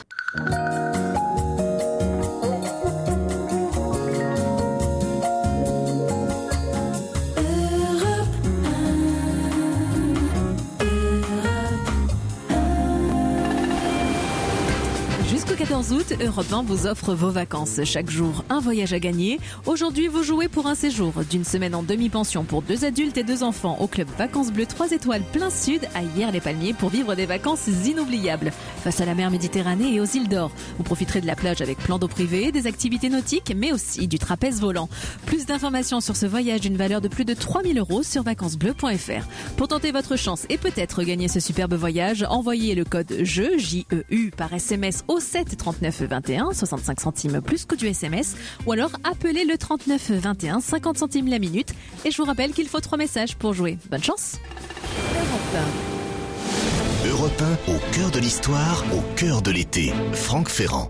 Jusqu'au 14 août, Europe 1 vous offre vos vacances. Chaque jour, un voyage à gagner. Aujourd'hui, vous jouez pour un séjour d'une semaine en demi-pension pour 2 adultes et 2 enfants au club Vacances Bleues 3 étoiles plein sud à Hyères-les-Palmiers pour vivre des vacances inoubliables. Face à la mer Méditerranée et aux îles d'Or. Vous profiterez de la plage avec plan d'eau privé, des activités nautiques, mais aussi du trapèze volant. Plus d'informations sur ce voyage d'une valeur de plus de 3 000 € sur vacancesbleues.fr. Pour tenter votre chance et peut-être gagner ce superbe voyage, envoyez le code JEU, J-E-U, par SMS au 7 39 21, 65 centimes plus coût du SMS, ou alors appelez le 39 21, 50 centimes la minute. Et je vous rappelle qu'il faut 3 messages pour jouer. Bonne chance. Europe 1, au cœur de l'histoire, au cœur de l'été. Franck Ferrand.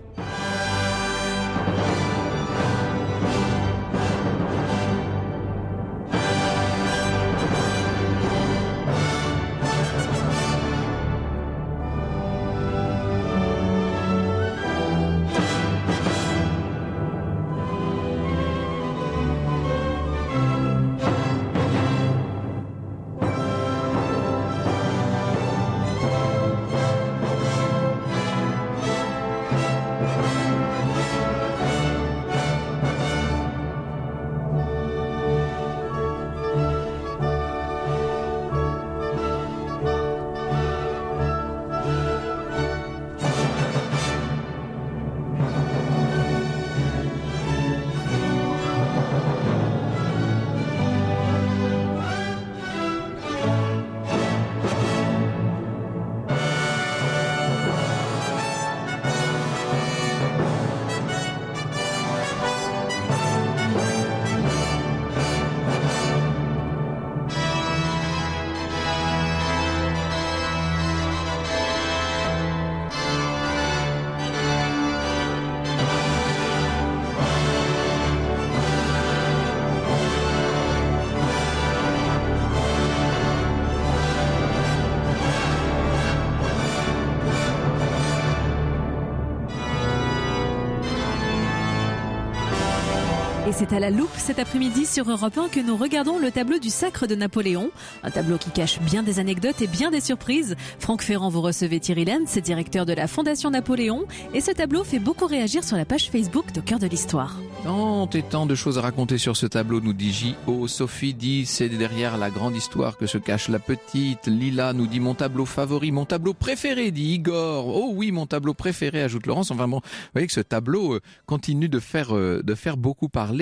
Et c'est à la loupe cet après-midi sur Europe 1 que nous regardons le tableau du sacre de Napoléon. Un tableau qui cache bien des anecdotes et bien des surprises. Franck Ferrand, vous recevez Thierry Lenz, c'est directeur de la Fondation Napoléon. Et ce tableau fait beaucoup réagir sur la page Facebook de Cœur de l'Histoire. Tant et tant de choses à raconter sur ce tableau, nous dit J.O. Sophie dit, c'est derrière la grande histoire que se cache la petite. Lila nous dit, mon tableau favori, mon tableau préféré, dit Igor. Oh oui, mon tableau préféré, ajoute Laurence. Enfin bon, vous voyez que ce tableau continue de faire beaucoup parler.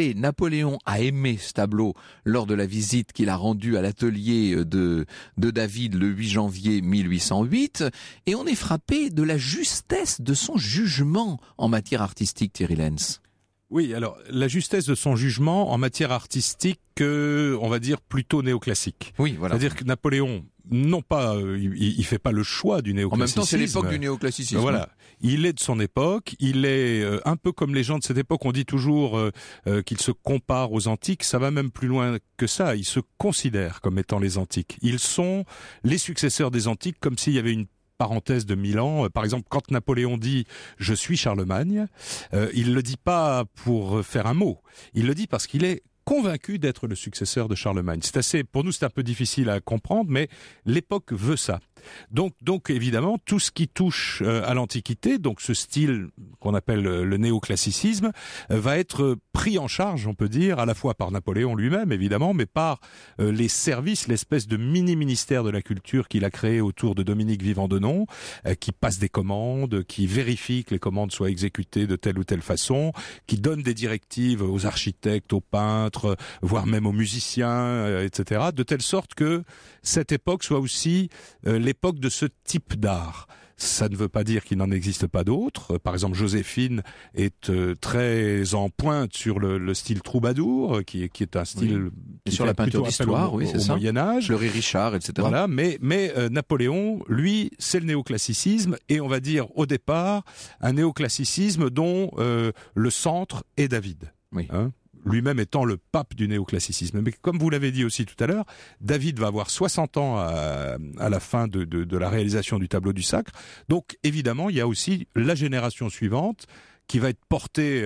rappeler, Napoléon a aimé ce tableau lors de la visite qu'il a rendue à l'atelier de David le 8 janvier 1808, et on est frappé de la justesse de son jugement en matière artistique, Thierry Lenz. Oui, alors la justesse de son jugement en matière artistique, on va dire plutôt néoclassique. Oui, voilà. C'est-à-dire que Napoléon, non pas, il fait pas le choix du néoclassicisme. En même temps, c'est l'époque du néoclassicisme. Voilà, il est de son époque. Il est un peu comme les gens de cette époque. On dit toujours qu'il se compare aux antiques. Ça va même plus loin que ça. Il se considère comme étant les antiques. Ils sont les successeurs des antiques, comme s'il y avait une parenthèse de 1000 ans. Par exemple, quand Napoléon dit « je suis Charlemagne », il le dit pas pour faire un mot. Il le dit parce qu'il est convaincu d'être le successeur de Charlemagne. Pour nous, c'est un peu difficile à comprendre, mais l'époque veut ça. Donc évidemment, tout ce qui touche à l'Antiquité, donc ce style qu'on appelle le néoclassicisme, va être pris en charge, on peut dire, à la fois par Napoléon lui-même, évidemment, mais par les services, l'espèce de mini-ministère de la culture qu'il a créé autour de Dominique Vivant-Denon, qui passe des commandes, qui vérifie que les commandes soient exécutées de telle ou telle façon, qui donne des directives aux architectes, aux peintres, voire même aux musiciens, etc., de telle sorte que cette époque soit aussi l'époque de ce type d'art. Ça ne veut pas dire qu'il n'en existe pas d'autres. Par exemple, Joséphine est très en pointe sur le style troubadour, qui est un style qui sur la peinture d'histoire, au Moyen Âge. Fleury Richard, etc. Voilà, mais Napoléon, lui, c'est le néoclassicisme, et on va dire au départ un néoclassicisme dont le centre est David. Oui. Lui-même étant le pape du néoclassicisme. Mais comme vous l'avez dit aussi tout à l'heure, David va avoir 60 ans à la fin de la réalisation du tableau du Sacre. Donc évidemment, il y a aussi la génération suivante qui va être porté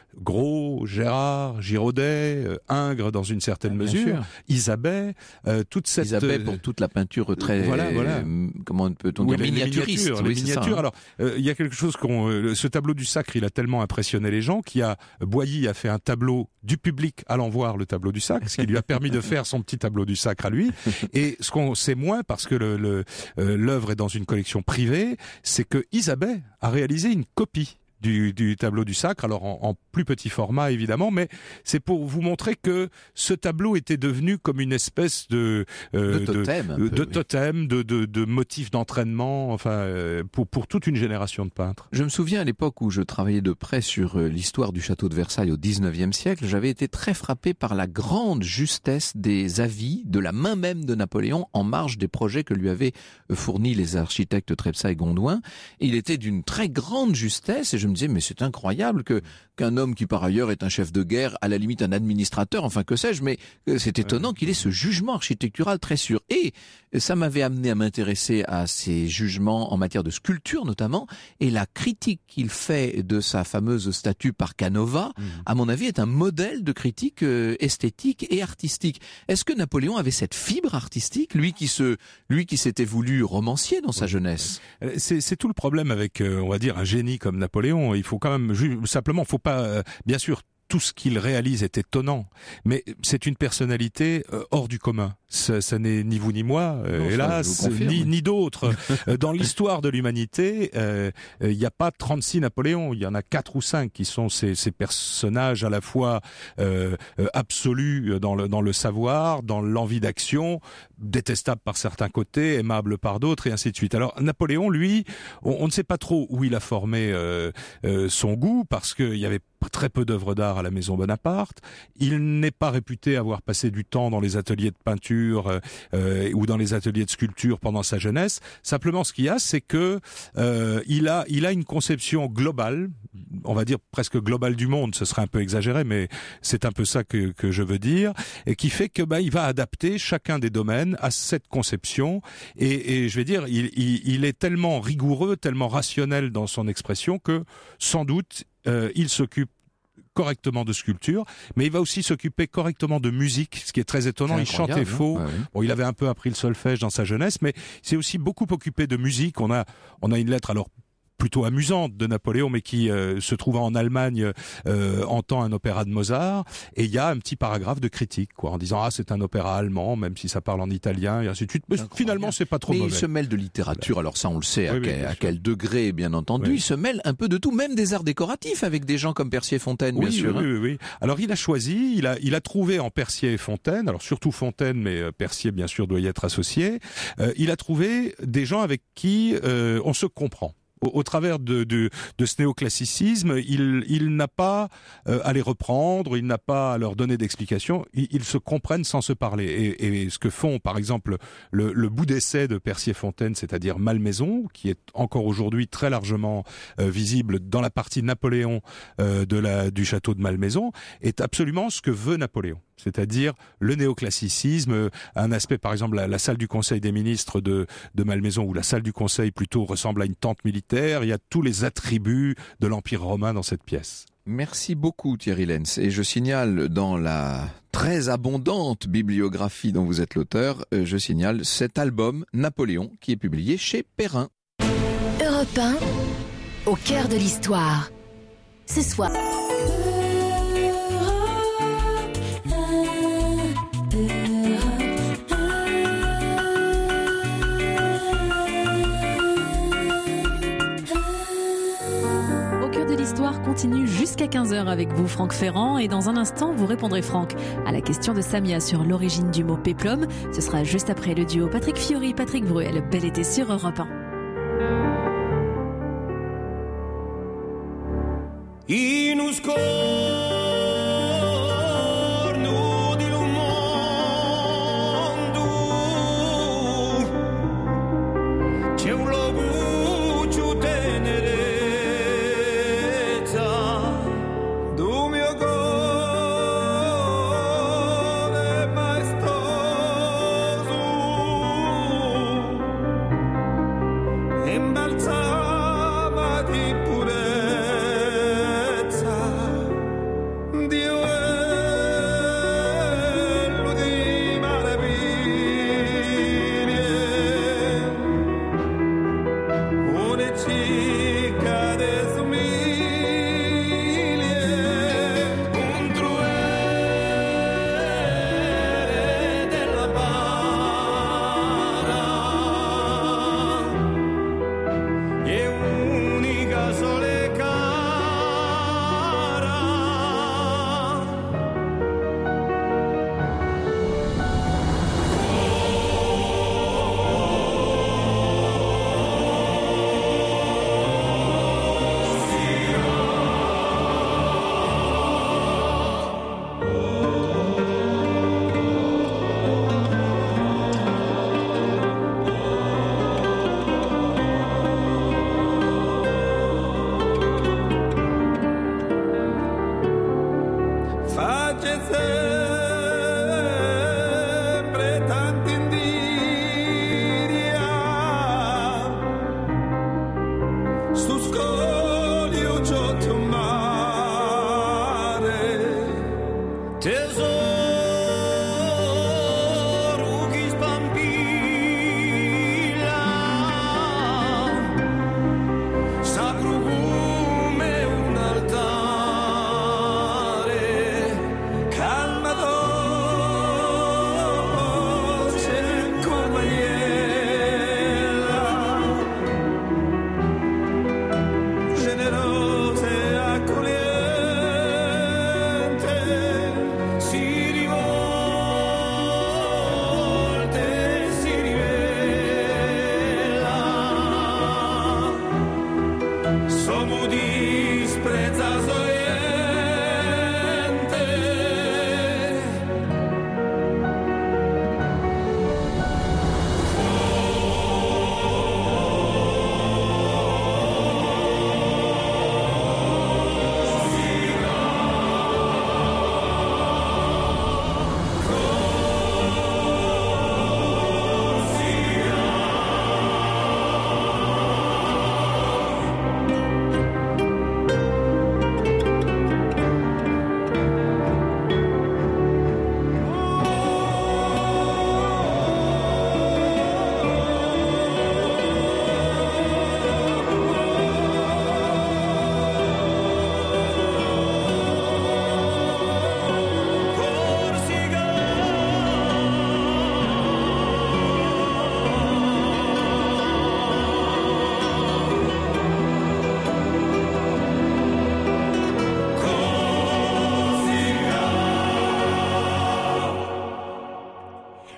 Gros, Gérard, Giraudet, Ingres dans une certaine mesure, Isabey, toute cette... Isabey pour toute la peinture très... Voilà. Comment peut-on dire miniaturiste. Les miniatures. Alors, il y a quelque chose ce tableau du Sacre, il a tellement impressionné les gens Boilly a fait un tableau du public allant voir le tableau du Sacre, ce qui lui a permis de faire son petit tableau du Sacre à lui. Et ce qu'on sait moins, parce que l'œuvre est dans une collection privée, c'est que Isabey a réalisé une copie du tableau du Sacre, alors en plus petit format évidemment, mais c'est pour vous montrer que ce tableau était devenu comme une espèce de totem, de motif d'entraînement, enfin pour toute une génération de peintres. Je me souviens à l'époque où je travaillais de près sur l'histoire du château de Versailles au 19e siècle, j'avais été très frappé par la grande justesse des avis de la main même de Napoléon en marge des projets que lui avaient fournis les architectes Trepsat et Gondouin. Il était d'une très grande justesse, et je me disais, mais c'est incroyable qu'un homme qui par ailleurs est un chef de guerre, à la limite un administrateur, enfin que sais-je, mais c'est étonnant qu'il ait ce jugement architectural très sûr. Et ça m'avait amené à m'intéresser à ces jugements en matière de sculpture notamment, et la critique qu'il fait de sa fameuse statue par Canova, à mon avis, est un modèle de critique esthétique et artistique. Est-ce que Napoléon avait cette fibre artistique, lui qui s'était voulu romancier dans sa jeunesse? C'est tout le problème avec, on va dire, un génie comme Napoléon. Il faut quand même simplement, faut pas, bien sûr, tout ce qu'il réalise est étonnant, mais c'est une personnalité hors du commun. Ça n'est ni vous ni moi, hélas, ni d'autres. Dans l'histoire de l'humanité, il n'y a pas 36 Napoléons, il y en a 4 ou 5 qui sont ces personnages à la fois absolus dans le savoir, dans l'envie d'action, détestables par certains côtés, aimables par d'autres, et ainsi de suite. Alors Napoléon, lui, on ne sait pas trop où il a formé son goût, parce qu'il y avait très peu d'œuvres d'art à la Maison Bonaparte. Il n'est pas réputé avoir passé du temps dans les ateliers de peinture ou dans les ateliers de sculpture pendant sa jeunesse. Simplement, ce qu'il y a, c'est que il a une conception globale, on va dire presque globale du monde. Ce serait un peu exagéré, mais c'est un peu ça que je veux dire, et qui fait que il va adapter chacun des domaines à cette conception. Et je vais dire, il est tellement rigoureux, tellement rationnel dans son expression que sans doute il s'occupe correctement de sculpture, mais il va aussi s'occuper correctement de musique, ce qui est très étonnant. Il chantait faux. Ouais, oui. Bon, il avait un peu appris le solfège dans sa jeunesse, mais il s'est aussi beaucoup occupé de musique. On a une lettre alors plutôt amusante de Napoléon, mais qui se trouvant en Allemagne entend un opéra de Mozart, et il y a un petit paragraphe de critique, quoi, en disant c'est un opéra allemand, même si ça parle en italien, et ainsi de suite. Mais finalement, c'est pas trop mauvais. Mais il se mêle de littérature, alors ça on le sait, à quel degré, bien entendu. Il se mêle un peu de tout, même des arts décoratifs, avec des gens comme Percier-Fontaine, bien sûr. Oui. Alors il a choisi, il a trouvé en Percier et Fontaine, alors surtout Fontaine, mais Percier bien sûr doit y être associé, il a trouvé des gens avec qui on se comprend. Au travers de ce néoclassicisme, il n'a pas à les reprendre, il n'a pas à leur donner d'explications, ils se comprennent sans se parler. Et ce que font, par exemple, le bout d'essai de Percier-Fontaine, c'est-à-dire Malmaison, qui est encore aujourd'hui très largement visible dans la partie Napoléon du château de Malmaison, est absolument ce que veut Napoléon. C'est-à-dire le néoclassicisme, un aspect, par exemple, la salle du Conseil des ministres de Malmaison, où la salle du Conseil plutôt ressemble à une tente militaire. Il y a tous les attributs de l'Empire romain dans cette pièce. Merci beaucoup Thierry Lenz. Et je signale dans la très abondante bibliographie dont vous êtes l'auteur, je signale cet album Napoléon qui est publié chez Perrin. Europe 1, au cœur de l'histoire. Ce soir. L'histoire continue jusqu'à 15h avec vous, Franck Ferrand. Et dans un instant, vous répondrez, Franck, à la question de Samia sur l'origine du mot péplum. Ce sera juste après le duo Patrick Fiori-Patrick Bruel. Bel été sur Europe 1. Imbalzama di purezza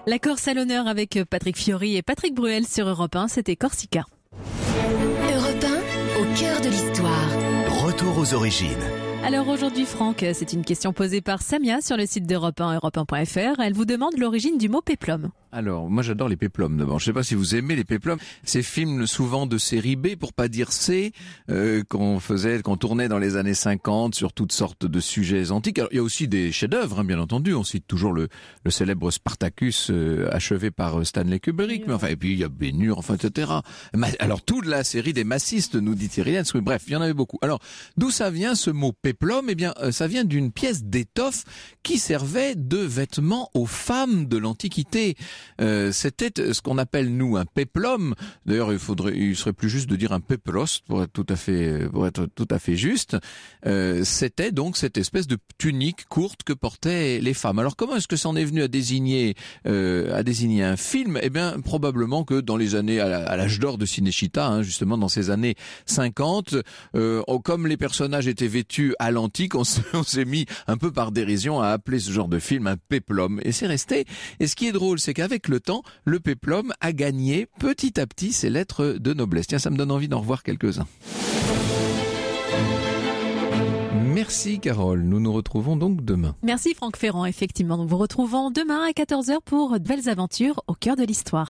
La Corse à l'honneur avec Patrick Fiori et Patrick Bruel sur Europe 1, c'était Corsica. Europe 1, au cœur de l'histoire. Retour aux origines. Alors aujourd'hui Franck, c'est une question posée par Samia sur le site d'Europe 1, europe1.fr. Elle vous demande l'origine du mot péplum. Alors, moi j'adore les péplums d'abord. Je sais pas si vous aimez les péplums. Ces films souvent de série B, pour pas dire C, qu'on tournait dans les années 50 sur toutes sortes de sujets antiques. Alors, il y a aussi des chefs-d'œuvre, bien entendu. On cite toujours le célèbre Spartacus achevé par Stanley Kubrick. Mais enfin, et puis il y a Ben-Hur, enfin, etc. Alors, toute la série des massistes, nous dit Thierry Lenz. Oui, bref, il y en avait beaucoup. Alors, d'où ça vient ce mot péplum? Eh bien, ça vient d'une pièce d'étoffe qui servait de vêtement aux femmes de l'Antiquité. C'était ce qu'on appelle nous un péplum. D'ailleurs, il serait plus juste de dire un peplos pour être tout à fait juste. C'était donc cette espèce de tunique courte que portaient les femmes. Alors comment est-ce que ça en est venu à désigner un film? Eh bien, probablement que dans les années à l'âge d'or de Cinecittà, justement dans ces années 50, comme les personnages étaient vêtus à l'antique, on s'est mis un peu par dérision à appeler ce genre de film un péplum. Et c'est resté. Et ce qui est drôle, c'est qu'avec le temps, le péplum a gagné petit à petit ses lettres de noblesse. Tiens, ça me donne envie d'en revoir quelques-uns. Merci Carole, nous nous retrouvons donc demain. Merci Franck Ferrand, effectivement. Nous vous retrouvons demain à 14h pour de belles aventures au cœur de l'histoire.